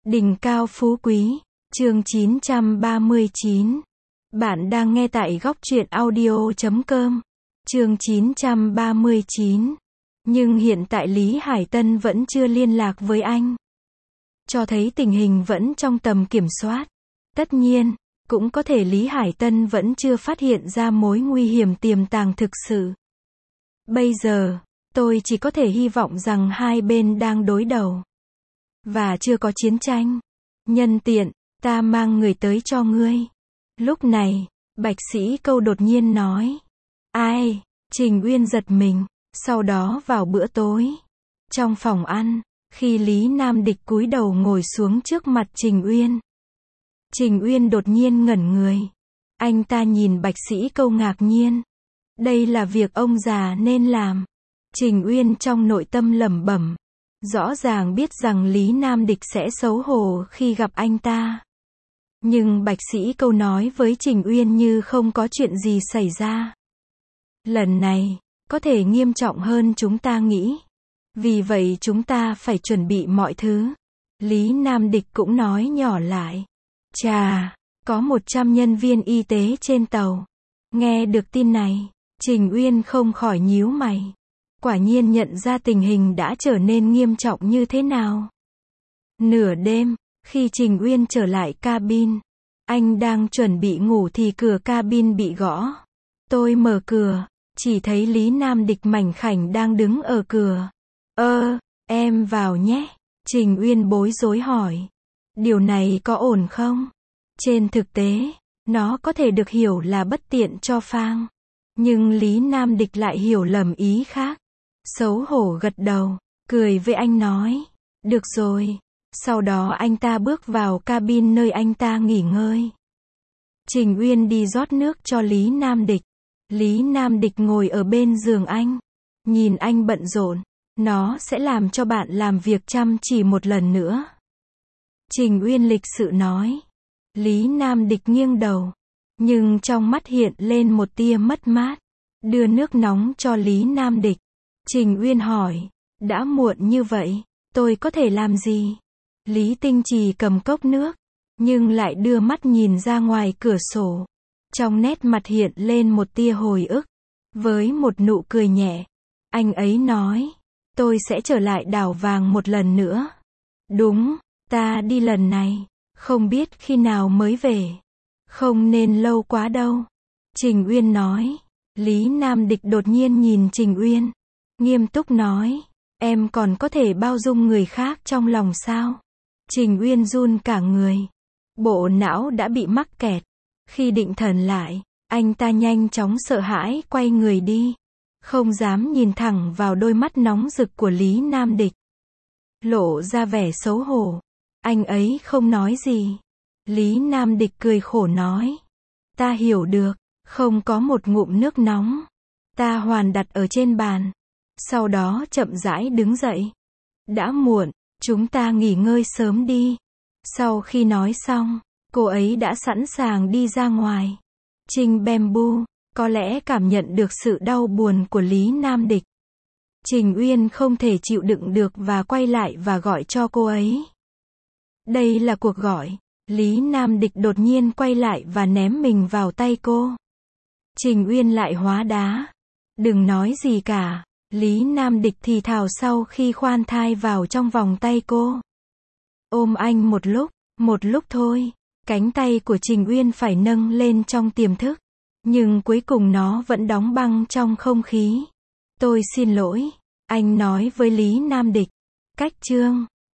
Đỉnh cao phú quý, chương 939. Bạn đang nghe tại góc truyện audio.com. Chương 939. Nhưng hiện tại Lý Hải Tân vẫn chưa liên lạc với anh. Cho thấy tình hình vẫn trong tầm kiểm soát. Tất nhiên, cũng có thể Lý Hải Tân vẫn chưa phát hiện ra mối nguy hiểm tiềm tàng thực sự. Bây giờ, tôi chỉ có thể hy vọng rằng hai bên đang đối đầu. Và chưa có chiến tranh. Nhân tiện, ta mang người tới cho ngươi. Lúc này, Bạch Sĩ Câu đột nhiên nói. Ai? Trình Uyên giật mình. Sau đó vào bữa tối. Trong phòng ăn, khi Lý Nam Địch cúi đầu ngồi xuống trước mặt Trình Uyên. Trình Uyên đột nhiên ngẩn người. Anh ta nhìn Bạch Sĩ Câu ngạc nhiên. Đây là việc ông già nên làm. Trình Uyên trong nội tâm lẩm bẩm. Rõ ràng biết rằng Lý Nam Địch sẽ xấu hổ khi gặp anh ta. Nhưng Bạch Sĩ Câu nói với Trình Uyên như không có chuyện gì xảy ra. Lần này, có thể nghiêm trọng hơn chúng ta nghĩ. Vì vậy chúng ta phải chuẩn bị mọi thứ. Lý Nam Địch cũng nói nhỏ lại. Chà, có 100 nhân viên y tế trên tàu. Nghe được tin này, Trình Uyên không khỏi nhíu mày. Quả nhiên nhận ra tình hình đã trở nên nghiêm trọng như thế nào. Nửa đêm, khi Trình Uyên trở lại cabin, anh đang chuẩn bị ngủ thì cửa cabin bị gõ. Tôi mở cửa, chỉ thấy Lý Nam Địch mảnh khảnh đang đứng ở cửa. Em vào nhé. Trình Uyên bối rối hỏi. Điều này có ổn không? Trên thực tế, nó có thể được hiểu là bất tiện cho Phang. Nhưng Lý Nam Địch lại hiểu lầm ý khác. Xấu hổ gật đầu, cười với anh nói. Được rồi. Sau đó anh ta bước vào cabin nơi anh ta nghỉ ngơi. Trình Uyên đi rót nước cho Lý Nam Địch. Lý Nam Địch ngồi ở bên giường anh. Nhìn anh bận rộn. Nó sẽ làm cho bạn làm việc chăm chỉ một lần nữa. Trình Uyên lịch sự nói. Lý Nam Địch nghiêng đầu. Nhưng trong mắt hiện lên một tia mất mát. Đưa nước nóng cho Lý Nam Địch. Trình Uyên hỏi. Đã muộn như vậy, tôi có thể làm gì? Lý Tinh Trì cầm cốc nước. Nhưng lại đưa mắt nhìn ra ngoài cửa sổ. Trong nét mặt hiện lên một tia hồi ức. Với một nụ cười nhẹ. Anh ấy nói. Tôi sẽ trở lại đảo vàng một lần nữa. Đúng, ta đi lần này. Không biết khi nào mới về. Không nên lâu quá đâu. Trình Uyên nói. Lý Nam Địch đột nhiên nhìn Trình Uyên. Nghiêm túc nói. Em còn có thể bao dung người khác trong lòng sao? Trình Uyên run cả người. Bộ não đã bị mắc kẹt. Khi định thần lại, anh ta nhanh chóng sợ hãi quay người đi. Không dám nhìn thẳng vào đôi mắt nóng rực của Lý Nam Địch. Lộ ra vẻ xấu hổ. Anh ấy không nói gì. Lý Nam Địch cười khổ nói. Ta hiểu được, không có một ngụm nước nóng. Ta hoàn đặt ở trên bàn. Sau đó chậm rãi đứng dậy. Đã muộn, chúng ta nghỉ ngơi sớm đi. Sau khi nói xong, cô ấy đã sẵn sàng đi ra ngoài. Trình Bamboo có lẽ cảm nhận được sự đau buồn của Lý Nam Địch. Trình Uyên không thể chịu đựng được và quay lại và gọi cho cô ấy. Đây là cuộc gọi. Lý Nam Địch đột nhiên quay lại và ném mình vào tay cô. Trình Uyên lại hóa đá. Đừng nói gì cả. Lý Nam Địch thì thào sau khi khoan thai vào trong vòng tay cô. Ôm anh một lúc thôi. Cánh tay của Trình Uyên phải nâng lên trong tiềm thức. Nhưng cuối cùng nó vẫn đóng băng trong không khí. Tôi xin lỗi. Anh nói với Lý Nam Địch. Cách chương